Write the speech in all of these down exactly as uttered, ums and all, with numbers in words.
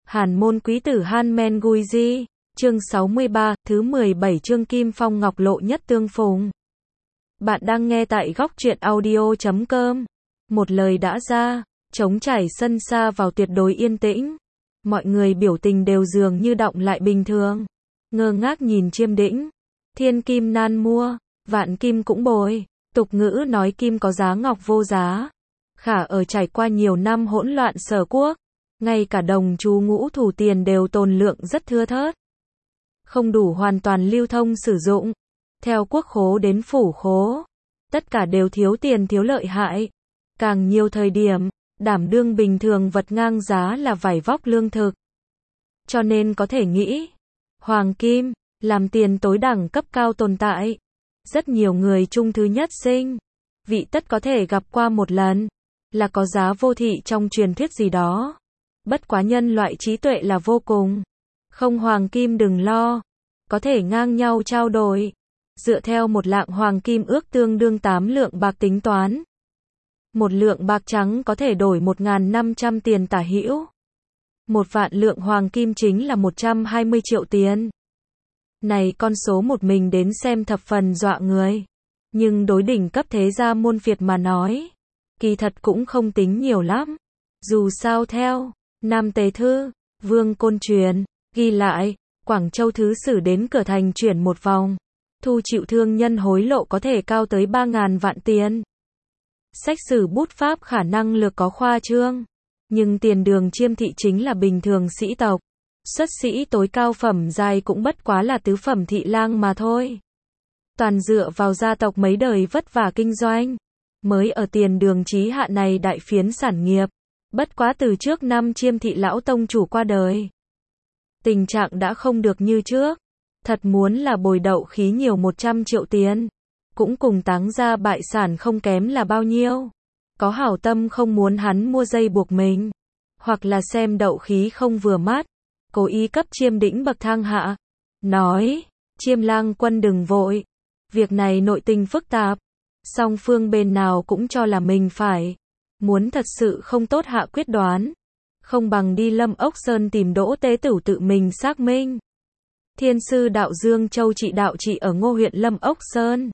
Hàn môn quý tử Han Men Gui Di, chương sáu mươi ba, thứ mười bảy chương Kim Phong Ngọc Lộ nhất tương phùng. Bạn đang nghe tại góc truyện audio chấm com. Một lời đã ra, trống trải sân xa vào tuyệt đối yên tĩnh. Mọi người biểu tình đều dường như đọng lại bình thường. Ngơ ngác nhìn Chiêm Đĩnh. Thiên kim nan mua, vạn kim cũng bồi. Tục ngữ nói kim có giá ngọc vô giá. Khả ở trải qua nhiều năm hỗn loạn Sở Quốc, ngay cả đồng trú ngũ thủ tiền đều tồn lượng rất thưa thớt, không đủ hoàn toàn lưu thông sử dụng. Theo quốc khố đến phủ khố, tất cả đều thiếu tiền thiếu lợi hại. Càng nhiều thời điểm, đảm đương bình thường vật ngang giá là vải vóc lương thực. Cho nên có thể nghĩ, hoàng kim, làm tiền tối đẳng cấp cao tồn tại. Rất nhiều người trung thứ nhất sinh, vị tất có thể gặp qua một lần, là có giá vô thị trong truyền thuyết gì đó. Bất quá nhân loại trí tuệ là vô cùng. Không hoàng kim đừng lo, có thể ngang nhau trao đổi. Dựa theo một lạng hoàng kim ước tương đương tám lượng bạc tính toán. Một lượng bạc trắng có thể đổi một nghìn năm trăm tiền tả hữu. Một vạn lượng hoàng kim chính là một trăm hai mươi triệu tiền. Này con số một mình đến xem thập phần dọa người. Nhưng đối đỉnh cấp thế gia môn Việt mà nói, kỳ thật cũng không tính nhiều lắm. Dù sao theo Nam Tế Thư, Vương Côn truyền, ghi lại, Quảng Châu Thứ Sử đến cửa thành chuyển một vòng, thu chịu thương nhân hối lộ có thể cao tới ba nghìn vạn tiền. Sách sử bút pháp khả năng lược có khoa trương, nhưng tiền đường Chiêm thị chính là bình thường sĩ tộc. Xuất sĩ tối cao phẩm giai cũng bất quá là tứ phẩm thị lang mà thôi. Toàn dựa vào gia tộc mấy đời vất vả kinh doanh, mới ở tiền đường chí hạ này đại phiến sản nghiệp. Bất quá từ trước năm Chiêm thị lão tông chủ qua đời, tình trạng đã không được như trước. Thật muốn là bồi đậu khí nhiều một trăm triệu tiền, cũng cùng táng gia bại sản không kém là bao nhiêu. Có hảo tâm không muốn hắn mua dây buộc mình, hoặc là xem đậu khí không vừa mắt, cố ý cấp Chiêm Đĩnh bậc thang hạ. Nói, Chiêm lang quân đừng vội, việc này nội tình phức tạp, song phương bên nào cũng cho là mình phải. Muốn thật sự không tốt hạ quyết đoán, không bằng đi Lâm Ốc Sơn tìm Đỗ Tế Tửu tự mình xác minh. Thiên sư đạo Dương Châu trị đạo trị ở Ngô huyện Lâm Ốc Sơn,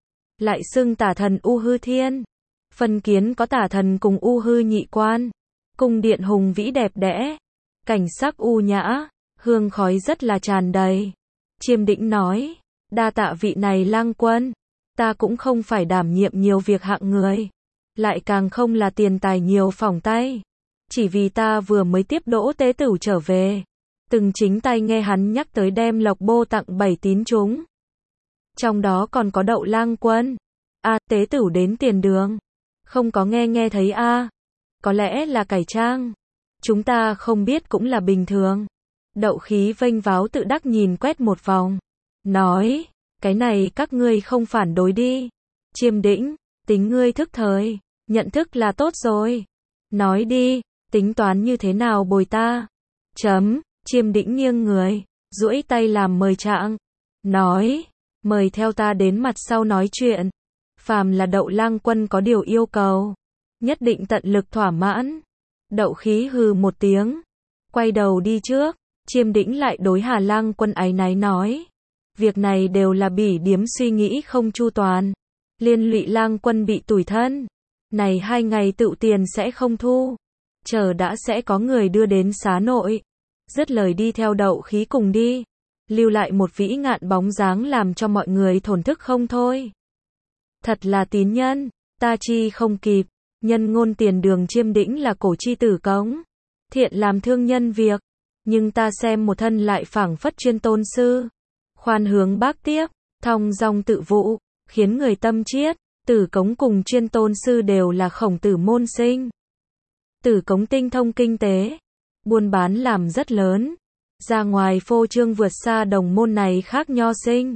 lại xưng tả thần U Hư Thiên. Phân kiến có tả thần cùng U Hư nhị quan, cung điện hùng vĩ đẹp đẽ, cảnh sắc u nhã, hương khói rất là tràn đầy. Chiêm Đĩnh nói, đa tạ vị này lang quân, ta cũng không phải đảm nhiệm nhiều việc hạng người, lại càng không là tiền tài nhiều phỏng tay. Chỉ vì ta vừa mới tiếp Đỗ Tế Tửu trở về, từng chính tay nghe hắn nhắc tới đem lộc bô tặng bảy tín chúng. Trong đó còn có Đậu lang quân. A, à, Tế Tửu đến tiền đường. Không có nghe nghe thấy a à. Có lẽ là cải trang. Chúng ta không biết cũng là bình thường. Đậu khí vênh váo tự đắc nhìn quét một vòng. Nói, cái này các ngươi không phản đối đi. Chiêm Đĩnh, tính ngươi thức thời, nhận thức là tốt rồi. Nói đi, tính toán như thế nào bồi ta? Chấm, Chiêm Đĩnh nghiêng người, duỗi tay làm mời trạng. Nói, mời theo ta đến mặt sau nói chuyện. Phàm là Đậu lang quân có điều yêu cầu, nhất định tận lực thỏa mãn. Đậu khí hừ một tiếng, quay đầu đi trước. Chiêm Đĩnh lại đối Hà lang quân áy náy nói, việc này đều là bỉ điếm suy nghĩ không chu toàn, liên lụy lang quân bị tủi thân. Này hai ngày tựu tiền sẽ không thu, chờ đã sẽ có người đưa đến xá nội. Dứt lời đi theo Đậu khí cùng đi, lưu lại một vĩ ngạn bóng dáng làm cho mọi người thổn thức không thôi. Thật là tín nhân, ta chi không kịp. Nhân ngôn tiền đường Chiêm Đĩnh là cổ chi tử cống, thiện làm thương nhân việc, nhưng ta xem một thân lại phảng phất chuyên tôn sư, khoan hướng bác tiếp, thong dong tự vụ, khiến người tâm chiết. Tử Cống cùng chuyên tôn sư đều là khổng tử môn sinh. Tử Cống tinh thông kinh tế, buôn bán làm rất lớn, ra ngoài phô trương vượt xa đồng môn này khác nho sinh.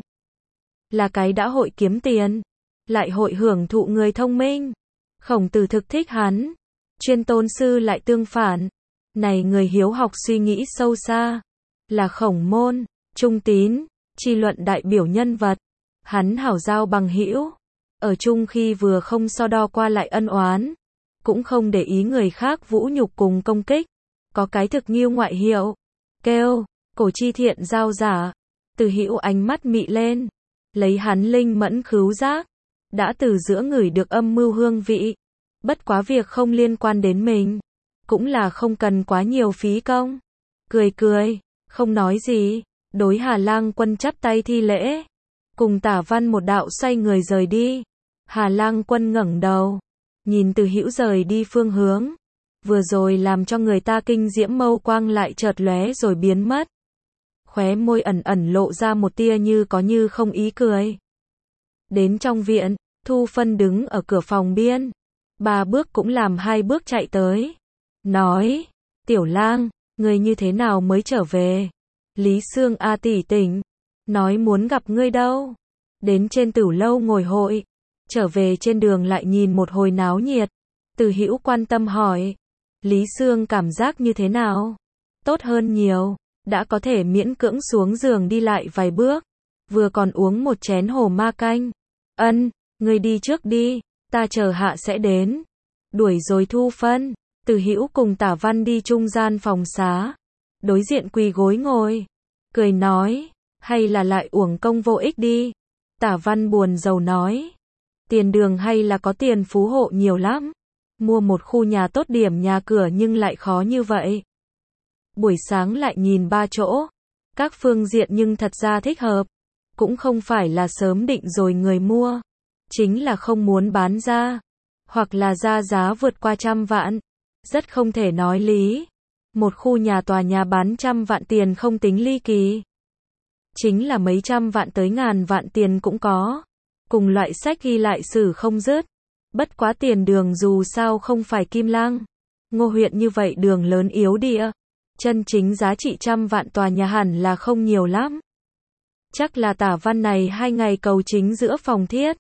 Là cái đã hội kiếm tiền, lại hội hưởng thụ người thông minh. Khổng tử thực thích hắn, chuyên tôn sư lại tương phản. Này người hiếu học suy nghĩ sâu xa, là khổng môn, trung tín, chi luận đại biểu nhân vật. Hắn hảo giao bằng hữu, ở chung khi vừa không so đo qua lại ân oán, cũng không để ý người khác vũ nhục cùng công kích. có cái thực nghiêu ngoại hiệu, kêu, cổ chi thiện giao giả. Từ Hữu ánh mắt mị lên, lấy hắn linh mẫn khứu giác, đã từ giữa ngửi được âm mưu hương vị. Bất quá việc không liên quan đến mình, cũng là không cần quá nhiều phí công. Cười cười, không nói gì, đối Hà Lang Quân chắp tay thi lễ, cùng Tả Văn một đạo xoay người rời đi. Hà Lang Quân ngẩng đầu, nhìn Từ Hữu rời đi phương hướng, vừa rồi làm cho người ta kinh diễm mâu quang lại chợt lóe rồi biến mất. Khóe môi ẩn ẩn lộ ra một tia như có như không ý cười. Đến trong viện, Thu Phân đứng ở cửa phòng biên, ba bước cũng làm hai bước chạy tới, nói, Tiểu Lang, ngươi như thế nào mới trở về? Lý Sương A tỷ tỉnh, nói muốn gặp ngươi đâu. Đến trên Tửu lâu ngồi hội, trở về trên đường lại nhìn một hồi náo nhiệt. Từ Hữu quan tâm hỏi, Lý Sương cảm giác như thế nào? Tốt hơn nhiều, đã có thể miễn cưỡng xuống giường đi lại vài bước, vừa còn uống một chén hồ ma canh. Ân, ngươi đi trước đi, ta chờ hạ sẽ đến. Đuổi rồi Thu Phân, Từ Hữu cùng Tả Văn đi trung gian phòng xá, đối diện quỳ gối ngồi, cười nói, hay là lại uổng công vô ích đi. Tả Văn buồn rầu nói, tiền đường hay là có tiền phú hộ nhiều lắm, mua một khu nhà tốt điểm nhà cửa nhưng lại khó như vậy. Buổi sáng lại nhìn ba chỗ, các phương diện nhưng thật ra thích hợp, cũng không phải là sớm định rồi người mua, chính là không muốn bán ra, hoặc là ra giá vượt qua trăm vạn, rất không thể nói lý. Một khu nhà tòa nhà bán trăm vạn tiền không tính ly kỳ, chính là mấy trăm vạn tới ngàn vạn tiền cũng có, cùng loại sách ghi lại sử không dứt. Bất quá tiền đường dù sao không phải Kim Lăng, Ngô huyện như vậy đường lớn yếu địa, chân chính giá trị trăm vạn tòa nhà hẳn là không nhiều lắm. Chắc là Tả Văn này hai ngày cầu chính giữa phòng thiết,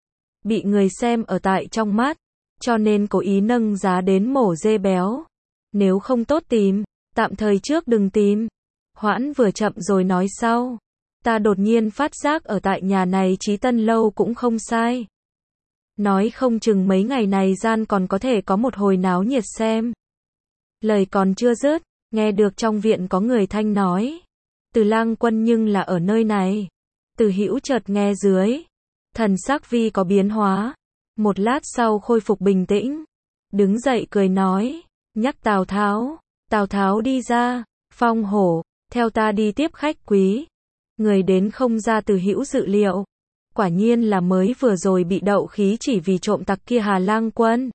bị người xem ở tại trong mắt, cho nên cố ý nâng giá đến mổ dê béo. Nếu không tốt tìm, tạm thời trước đừng tìm. Hoãn vừa chậm rồi nói sau. Ta đột nhiên phát giác ở tại nhà này Chí Tân lâu cũng không sai. Nói không chừng mấy ngày này gian còn có thể có một hồi náo nhiệt xem. Lời còn chưa dứt, nghe được trong viện có người thanh nói, Từ Lang Quân nhưng là ở nơi này. Từ Hữu chợt nghe dưới, thần sắc vi có biến hóa, một lát sau khôi phục bình tĩnh, đứng dậy cười nói, nhắc Tào Tháo. Tào Tháo đi ra, Phong Hổ, theo ta đi tiếp khách quý. Người đến không ra Từ Hữu dự liệu, quả nhiên là mới vừa rồi bị đậu khí chỉ vì trộm tặc kia Hà Lang Quân.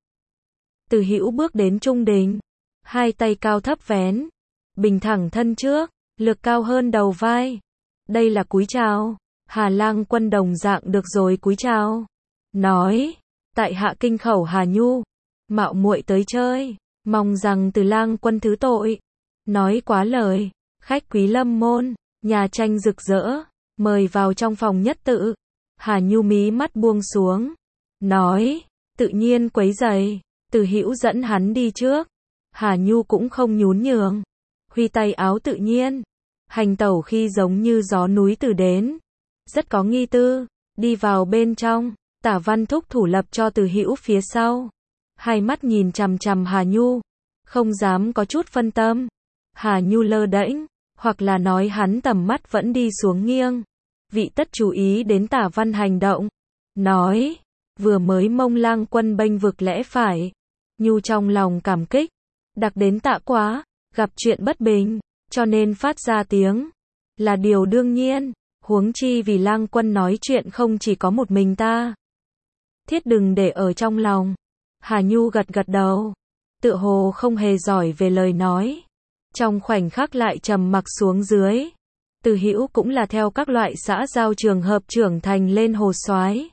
Từ Hữu bước đến trung đình, hai tay cao thấp vén, bình thẳng thân trước, lực cao hơn đầu vai. Đây là cúi chào. Hà Lang Quân đồng dạng được rồi cúi chào, nói, tại hạ kinh khẩu Hà Nhu, mạo muội tới chơi, mong rằng Từ Lang Quân thứ tội. Nói quá lời, khách quý lâm môn, nhà tranh rực rỡ, mời vào trong phòng nhất tự. Hà Nhu mí mắt buông xuống, nói, tự nhiên quấy rầy. Từ Hữu dẫn hắn đi trước, Hà Nhu cũng không nhún nhường, huy tay áo tự nhiên, hành tẩu khi giống như gió núi từ đến, rất có nghi tư. Đi vào bên trong, Tả Văn thúc thủ lập cho Từ Hữu phía sau, hai mắt nhìn chằm chằm Hà Nhu, không dám có chút phân tâm. Hà Nhu lơ đễnh, hoặc là nói hắn tầm mắt vẫn đi xuống nghiêng, vị tất chú ý đến Tả Văn hành động, nói, vừa mới Mông Lang Quân bênh vực lẽ phải, Nhu trong lòng cảm kích, đặc đến tạ quá, gặp chuyện bất bình, cho nên phát ra tiếng, là điều đương nhiên, huống chi vì Lang Quân nói chuyện không chỉ có một mình ta. Thiết đừng để ở trong lòng. Hà Nhu gật gật đầu, tựa hồ không hề giỏi về lời nói, trong khoảnh khắc lại trầm mặc xuống dưới. Từ Hữu cũng là theo các loại xã giao trường hợp trưởng thành lên hồ soái,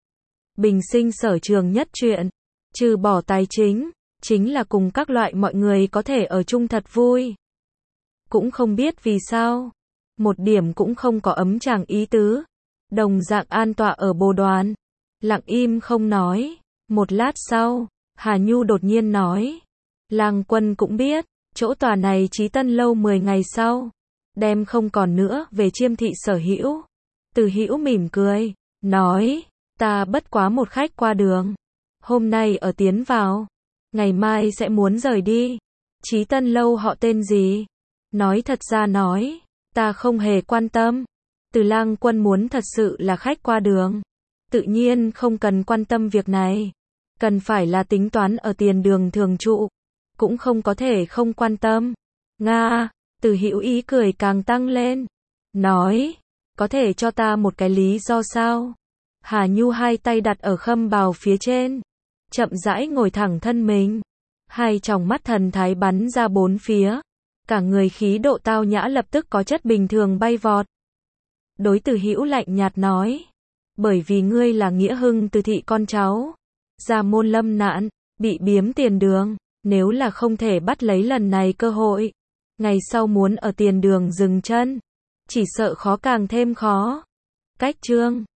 bình sinh sở trường nhất chuyện, trừ bỏ tài chính, chính là cùng các loại mọi người có thể ở chung thật vui. Cũng không biết vì sao, một điểm cũng không có ấm chàng ý tứ. Đồng dạng an tọa ở bồ đoàn, lặng im không nói. Một lát sau, Hà Nhu đột nhiên nói, Lang Quân cũng biết, chỗ tòa này Chí Tân lâu mười ngày sau, đem không còn nữa về chiêm thị sở hữu. Từ Hữu mỉm cười, nói, ta bất quá một khách qua đường, hôm nay ở tiến vào, ngày mai sẽ muốn rời đi, Chí Tân Lâu họ tên gì? Nói thật ra nói, ta không hề quan tâm. Từ Lang Quân muốn thật sự là khách qua đường, tự nhiên không cần quan tâm việc này. Cần phải là tính toán ở tiền đường thường trụ, cũng không có thể không quan tâm. Nga, Từ Hữu ý cười càng tăng lên. Nói, có thể cho ta một cái lý do sao? Hà Nhu hai tay đặt ở khâm bào phía trên, chậm rãi ngồi thẳng thân mình. Hai tròng mắt thần thái bắn ra bốn phía. Cả người khí độ tao nhã lập tức có chất bình thường bay vọt. Đối Từ Hữu lạnh nhạt nói, bởi vì ngươi là nghĩa hưng Từ thị con cháu, gia môn lâm nạn, bị biếm tiền đường, nếu là không thể bắt lấy lần này cơ hội, ngày sau muốn ở tiền đường dừng chân, chỉ sợ khó càng thêm khó. Cách chương